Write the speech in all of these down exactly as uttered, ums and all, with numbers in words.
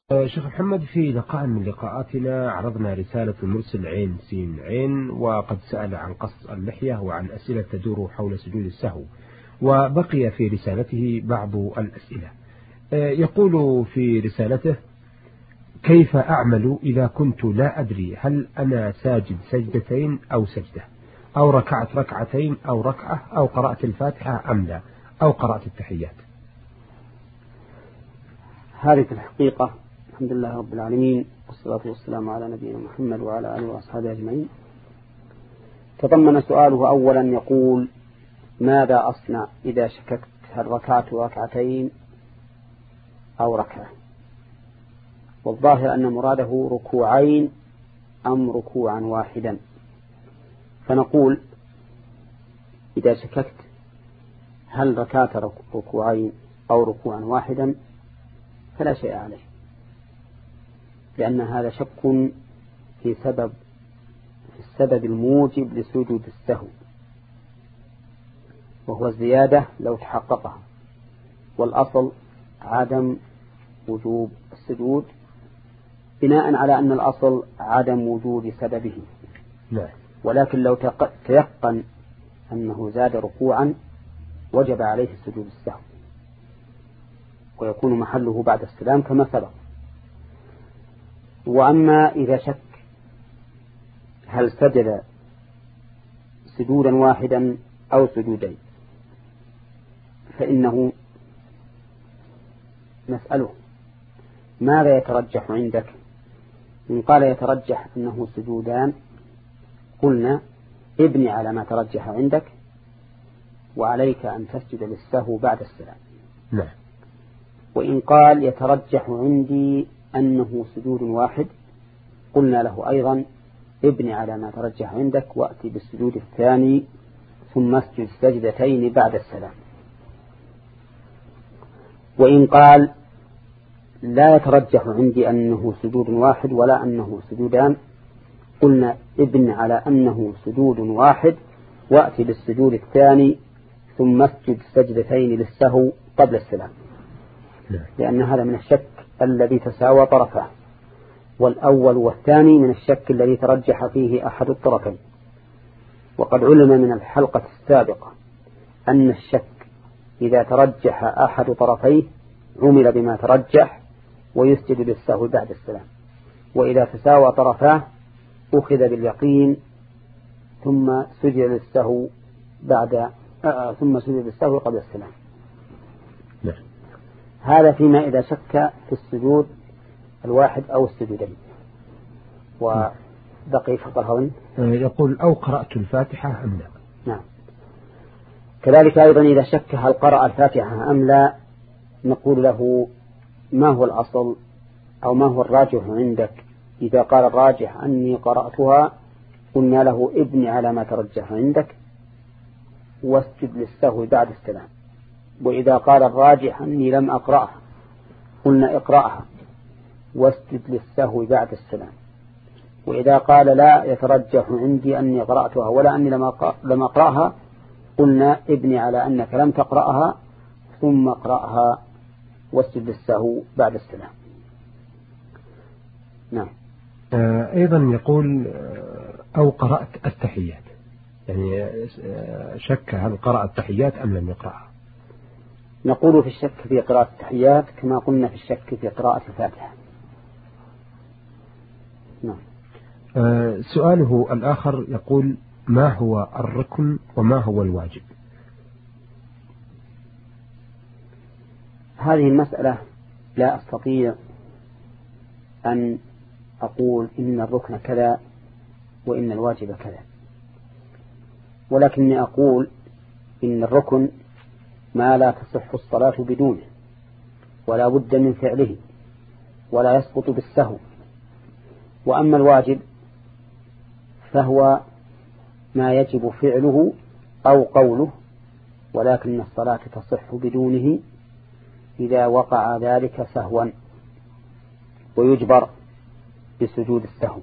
شيخ محمد، في لقاء من لقاءاتنا عرضنا رسالة المرسل عين سين عين، وقد سأل عن قص اللحية وعن أسئلة تدور حول سجود السهو، وبقي في رسالته بعض الأسئلة. يقول في رسالته: كيف أعمل إذا كنت لا أدري هل أنا ساجد سجدتين أو سجدة، أو ركعت ركعتين أو ركعة، أو قرأت الفاتحة أم لا، أو قرأت التحيات؟ هذه في الحقيقة الحمد لله رب العالمين، والصلاة والسلام على نبينا محمد وعلى آله وأصحابه أجمعين. تضمن سؤاله أولا يقول: ماذا أصنع إذا شككت هل ركعت ركعتين أو ركعة؟ والظاهر أن مراده ركوعين أم ركوعا واحدا، فنقول: إذا شككت هل ركعت ركوعين أو ركوعا واحدا فلا شيء عليه، لأن هذا شك في سبب في السبب الموجب لسجود السهو، وهو الزيادة لو تحققها، والأصل عدم وجوب السجود بناء على أن الأصل عدم وجود سببه. لا. ولكن لو تيقن أنه زاد ركوعا وجب عليه سجود السهو، ويكون محله بعد السلام كما سبق. وأما إذا شك هل سجد سجودا واحدا أو سجودين فإنه نسأله: ماذا يترجح عندك؟ إن قال يترجح أنه سجودان قلنا: ابني على ما ترجح عندك، وعليك أن تسجد للسهو بعد السلام. لا. وإن قال يترجح عندي أنه سجود واحد قلنا له أيضا: ابني على ما ترجح عندك وأتي بالسجود الثاني ثم اسجد سجدتين بعد السلام. وإن قال لا يترجح عندي أنه سجود واحد ولا أنه سجودان قلنا: ابن على أنه سجود واحد وأتي بالسجود الثاني ثم اسجد سجدتين للسهو قبل السلام، لأن هذا من الشك الذي تساوى طرفه، والأول والثاني من الشك الذي ترجح فيه أحد الطرفين. وقد علم من الحلقة السابقة أن الشك إذا ترجح أحد طرفيه عمل بما ترجح ويسجد للسهو بعد السلام، وإذا تساوى طرفاه أخذ باليقين ثم سجد للسهو بعد آه ثم سجد للسهو قبل السلام. لا. هذا فيما إذا شك في السجود الواحد أو السجودين. وبقي فقط هون يقول: أو قرأت الفاتحة أم لا. نعم. كذلك أيضا إذا شك هل قرأ الفاتحة أم لا نقول له: ما هو الأصل أو ما هو الراجح عندك؟ إذا قال الراجح أني قرأتها قلنا له: ابني على ما ترجح عندك واسجد للسهو بعد السلام. وإذا قال الراجح أني لم أقرأها قلنا: اقرأها واسجد للسهو بعد السلام. وإذا قال لا يترجح عندي أني قرأتها ولا أني لم أقرأها قلنا: ابني على أنك لم تقرأها ثم اقرأها واسجد للسهو بعد السلام. نعم. أيضا يقول: أو قرأت التحيات، يعني شك هل قرأ التحيات أم لم يقرأها. نقول في الشك في قراءة التحيات كما قلنا في الشك في قراءة الفاتحة. نعم. سؤاله الآخر يقول: ما هو الركن وما هو الواجب؟ هذه المسألة لا أستطيع أن أقول إن الركن كذا وإن الواجب كذا، ولكني أقول إن الركن ما لا تصح الصلاة بدونه ولا بد من فعله ولا يسقط بالسهو. وأما الواجب فهو ما يجب فعله أو قوله، ولكن الصلاة تصح بدونه إذا وقع ذلك سهوا ويجبر بسجود السهو.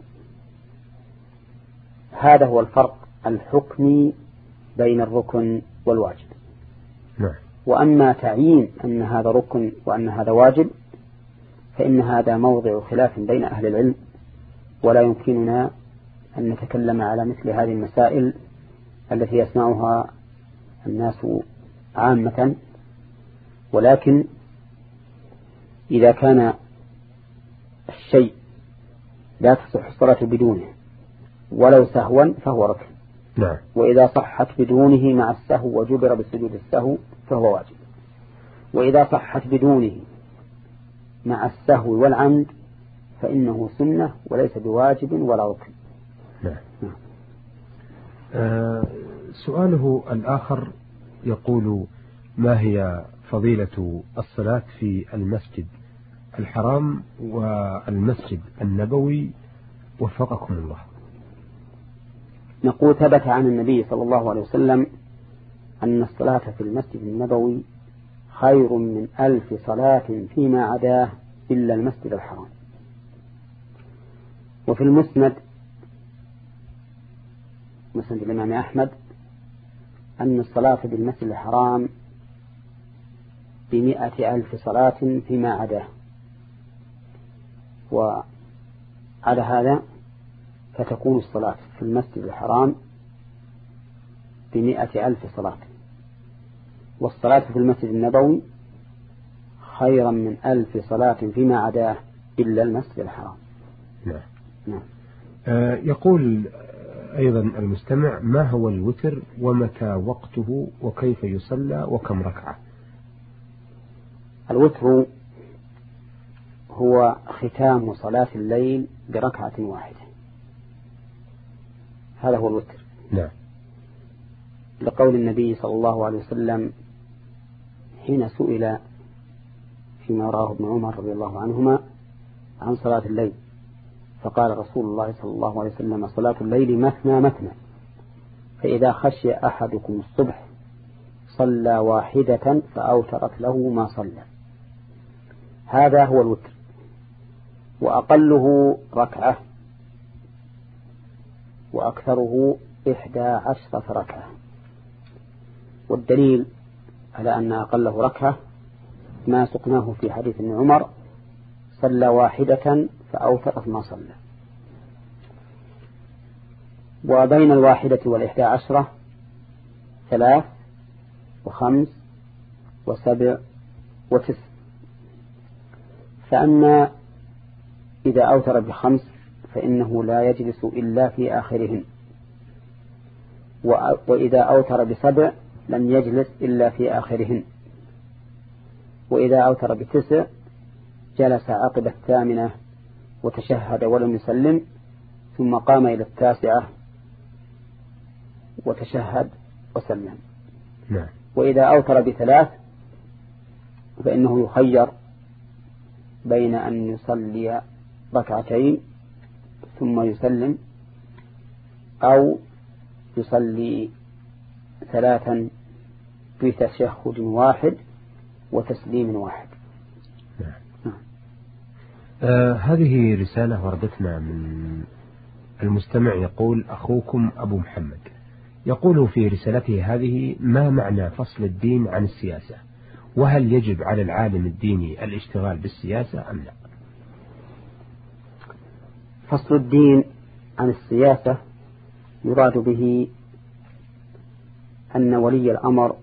هذا هو الفرق الحكمي بين الركن والواجب. نعم. وأما تعيين أن هذا ركن وأن هذا واجب فإن هذا موضع خلاف بين أهل العلم، ولا يمكننا أن نتكلم على مثل هذه المسائل التي يسمعها الناس عامة. ولكن إذا كان الشيء لا تصح الصلاة بدونه ولو سهوا فهو ركن، نعم. وإذا صحت بدونه مع السهو وجبر بسجود السهو فهو واجب، وإذا صحت بدونه مع السهو والعمد فإنه سنة وليس بواجب ولا ركن. نعم. نعم. آه سؤاله الآخر يقول: ما هي فضيلة الصلاة في المسجد الحرام والمسجد النبوي وفقكم الله؟ نقول: ثبت عن النبي صلى الله عليه وسلم أن الصلاة في المسجد النبوي خير من ألف صلاة فيما عداه إلا المسجد الحرام. وفي المسند مسند الإمام أحمد أن الصلاة في المسجد الحرام بمئة ألف صلاة فيما عداه، وعلى هذا فتكون الصلاة في المسجد الحرام بمئة ألف صلاة، والصلاة في المسجد النبوي خيرا من ألف صلاة فيما عداه إلا المسجد الحرام. نعم. نعم. آه يقول أيضا المستمع: ما هو الوتر ومتى وقته وكيف يصلى وكم ركعة؟ الوتر هو ختام صلاة الليل بركعة واحدة، هذا هو الوتر. نعم. لقول النبي صلى الله عليه وسلم حين سئل فيما راه ابن عمر رضي الله عنهما عن صلاة الليل، فقال رسول الله صلى الله عليه وسلم: صلاة الليل مثنى مثنى، فإذا خشي أحدكم الصبح صلى واحدة فأوترت له ما صلى. هذا هو الوتر، وأقله ركعة وأكثره إحدى عشرة ركعة. والدليل على أن أقله ركعة ما سقناه في حديث ابن عمر: صلى واحدة فأوترت ما صلى. وبين الواحدة والإحدى عشرة ثلاث وخمس وسبع وتسع. فأما إذا أوتر بخمس فإنه لا يجلس إلا في آخرهن، وإذا أوتر بسبع لم يجلس إلا في آخرهن، وإذا أوتر بتسع جلس عقب الثامنة وتشهد ولم يسلم، ثم قام إلى التاسعة وتشهد وسلم. نعم. وإذا أوتر بثلاث فإنه يخير بين أن يصلي ركعتين ثم يسلم، أو يصلي ثلاثا بتشهد واحد وتسليم واحد. نعم. نعم. آه هذه رسالة وردتنا من المستمع يقول: أخوكم أبو محمد، يقول في رسالته هذه: ما معنى فصل الدين عن السياسة؟ وهل يجب على العالم الديني الاشتغال بالسياسة أم لا؟ فصل الدين عن السياسة يراد به أن ولي الأمر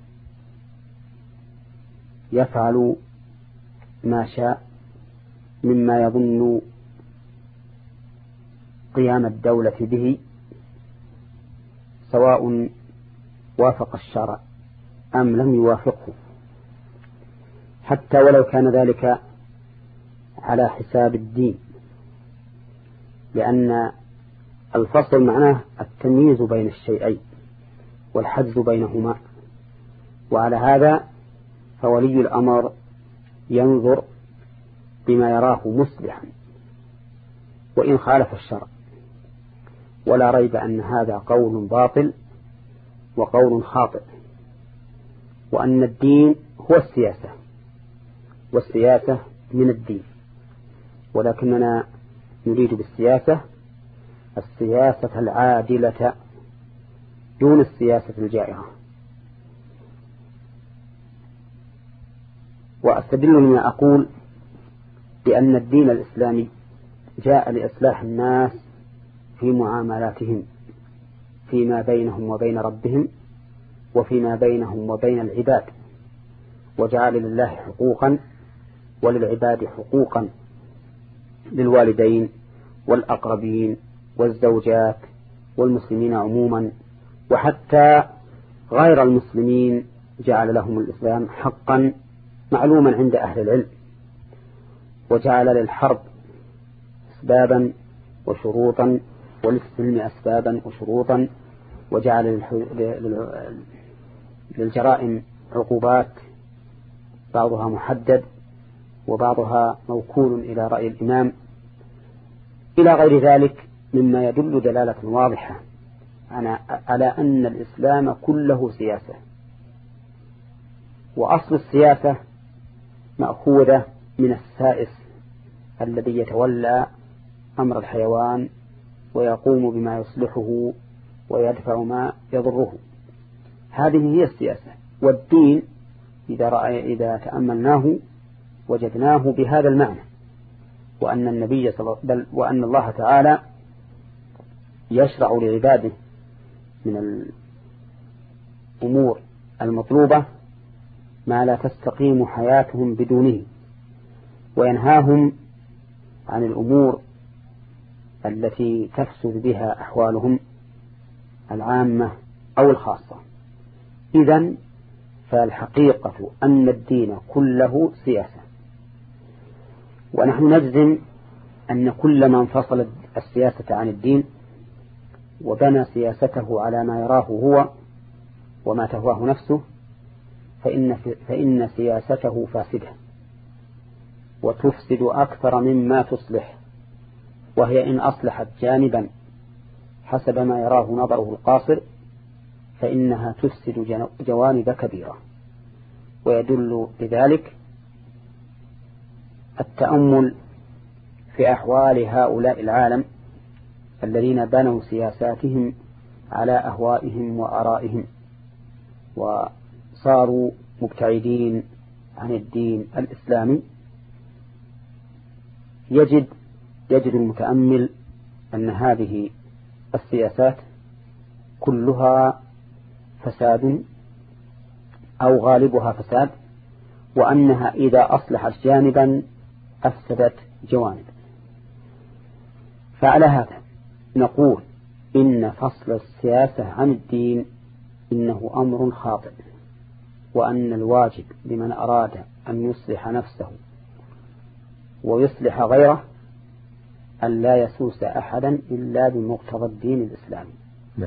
يفعل ما شاء مما يظن قيام الدولة به، سواء وافق الشرع أم لم يوافقه، حتى ولو كان ذلك على حساب الدين، لأن الفصل معناه التمييز بين الشيئين والحجز بينهما. وعلى هذا فولي الأمر ينظر بما يراه مصلحا وإن خالف الشرع، ولا ريب أن هذا قول باطل وقول خاطئ، وأن الدين هو السياسة والسياسة من الدين، ولكننا نريد بالسياسة السياسة العادلة دون السياسة الجائرة. وأستدل لما أقول بأن الدين الإسلامي جاء لإصلاح الناس في معاملاتهم فيما بينهم وبين ربهم وفيما بينهم وبين العباد، وجعل لله حقوقا وللعباد حقوقا، للوالدين والأقربين والزوجات والمسلمين عموما، وحتى غير المسلمين جعل لهم الإسلام حقا معلوما عند أهل العلم، وجعل للحرب أسبابا وشروطا وللسلم أسبابا وشروطا، وجعل للجرائم عقوبات بعضها محدد وبعضها موكول إلى رأي الإمام، إلى غير ذلك مما يدل دلالة واضحة على أن الإسلام كله سياسة. وأصل السياسة مأخوذة من السائس الذي يتولى أمر الحيوان ويقوم بما يصلحه ويدفع ما يضره، هذه هي السياسة. والدين إذا رأي إذا تأملناه وجدناه بهذا المعنى، وأن النبي صلى بل وأن الله تعالى يشرع لعباده من الأمور المطلوبة ما لا تستقيم حياتهم بدونه، وينهاهم عن الأمور التي تفسد بها أحوالهم العامة أو الخاصة. إذن فالحقيقة أن الدين كله سياسة، ونحن نجزم أن كل من فصل السياسة عن الدين وبنى سياسته على ما يراه هو وما تهواه نفسه فإن, فإن سياسته فاسدة وتفسد أكثر مما تصلح، وهي إن أصلحت جانبا حسب ما يراه نظره القاصر فإنها تفسد جوانب كبيرة. ويدل بذلك التأمل في أحوال هؤلاء العالم الذين بنوا سياساتهم على أهوائهم وآرائهم وصاروا مبتعدين عن الدين الإسلامي. يجد يجد المتأمل أن هذه السياسات كلها فساد أو غالبها فساد، وأنها إذا أصلحت جانبا أفسدت جوانب. فعلى هذا نقول إن فصل السياسة عن الدين إنه أمر خاطئ، وأن الواجب لمن أراد أن يصلح نفسه ويصلح غيره أن لا يسوس أحدا إلا بمقتضى الدين الإسلامي. نعم.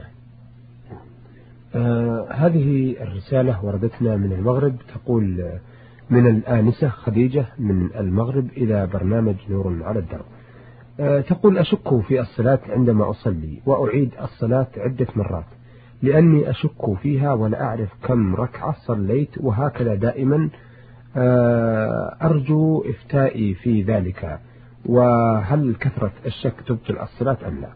آه هذه الرسالة وردتنا من المغرب، تقول من الآنسة خديجة من المغرب إلى برنامج نور على الدرب. آه تقول أشك في الصلاة عندما أصلي وأعيد الصلاة عدة مرات لأني أشك فيها ولا أعرف كم ركعة صليت، وهكذا دائما. آه أرجو إفتائي في ذلك، وهل كثرة الشك تبطل الصلاة أم لا؟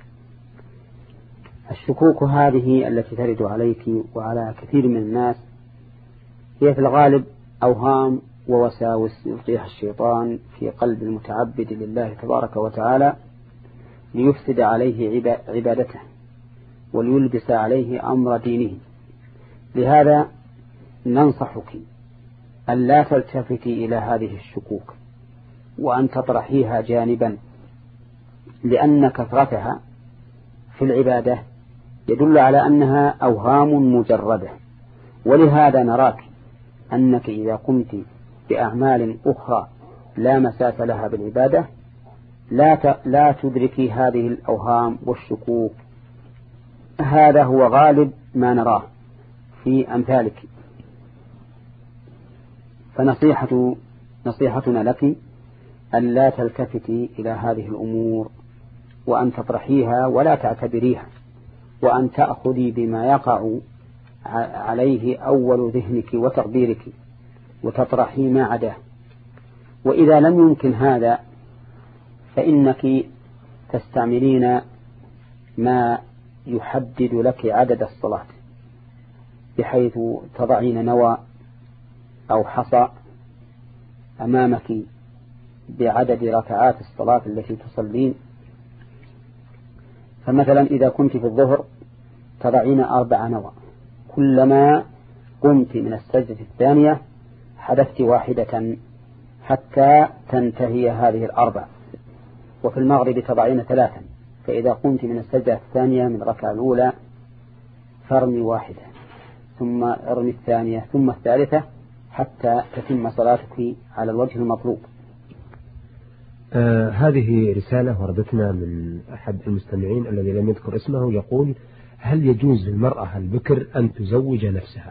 الشكوك هذه التي ترد عليك وعلى كثير من الناس هي في الغالب أوهام ووساوس يلقيها الشيطان في قلب المتعبد لله تبارك وتعالى ليفسد عليه عبادته وليلبس عليه أمر دينه. لهذا ننصحك أن لا تلتفتي إلى هذه الشكوك وأن تطرحيها جانبا، لأن كثرتها في العبادة يدل على أنها أوهام مجردة. ولهذا نراك أنك إذا قمت بأعمال أخرى لا مساس لها بالعبادة لا لا تدركي هذه الأوهام والشكوك. هذا هو غالب ما نراه في أمثالك. فنصيحة نصيحتنا لك أن لا تلتفتي إلى هذه الأمور، وأن تطرحيها ولا تعتبريها، وأن تأخذي بما يقع عليه أول ذهنك وتقديرك وتطرحي ما عداه. وإذا لم يمكن هذا فإنك تستعملين ما يحدد لك عدد الصلاة، بحيث تضعين نوى أو حصى أمامك بعدد ركعات الصلاة التي تصلين. فمثلا إذا كنت في الظهر تضعين أربع نوى، كلما قمت من السجدة الثانية حدثت واحدة حتى تنتهي هذه الأربع. وفي المغرب تضعين ثلاثا، فإذا قمت من السجدة الثانية من الركعة الأولى فارمي واحدة، ثم ارمي الثانية، ثم الثالثة، حتى تتم صلاتك على الوجه المطلوب. آه هذه رسالة وردتنا من أحد المستمعين الذي لم يذكر اسمه، يقول: هل يجوز للمرأة البكر أن تزوج نفسها؟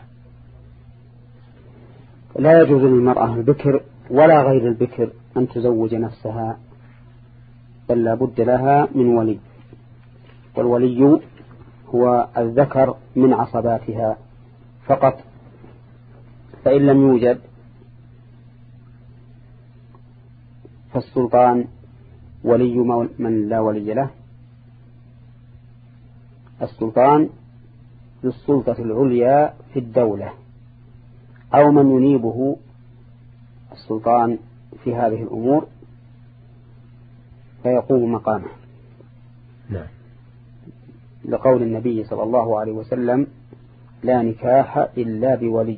لا يجوز للمرأة البكر ولا غير البكر أن تزوج نفسها، بل لا بد لها من ولي، والولي هو الذكر من عصباتها فقط. فإن لم يوجد فالسلطان ولي من لا ولي له. السلطان للسلطة العليا في الدولة، أو من ينيبه السلطان في هذه الأمور فيقوم مقامه. نعم. لقول النبي صلى الله عليه وسلم: لا نكاح إلا بولي.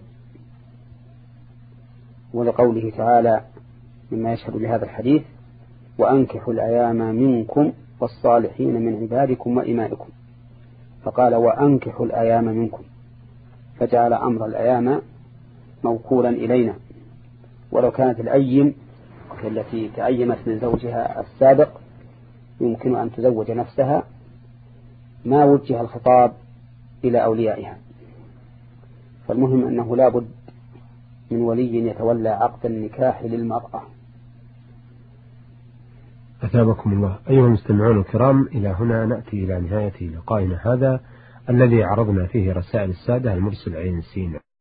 ولقوله تعالى مما يشهد لهذا الحديث: وأنكحوا الأيام منكم والصالحين من عبادكم وإمائكم. فقال: وأنكحوا الأيام منكم، فجعل أمر الأيام موكولا إلينا. ولو كانت الأيم التي تأيمت من زوجها السابق يمكن أن تزوج نفسها ما وجه الخطاب إلى أوليائها. فالمهم أنه لا بد من ولي يتولى عقد النكاح للمرأة. أثابكم الله. أيها المستمعون الكرام، إلى هنا نأتي إلى نهاية لقائنا هذا الذي عرضنا فيه رسائل السادة المرسل عين سين.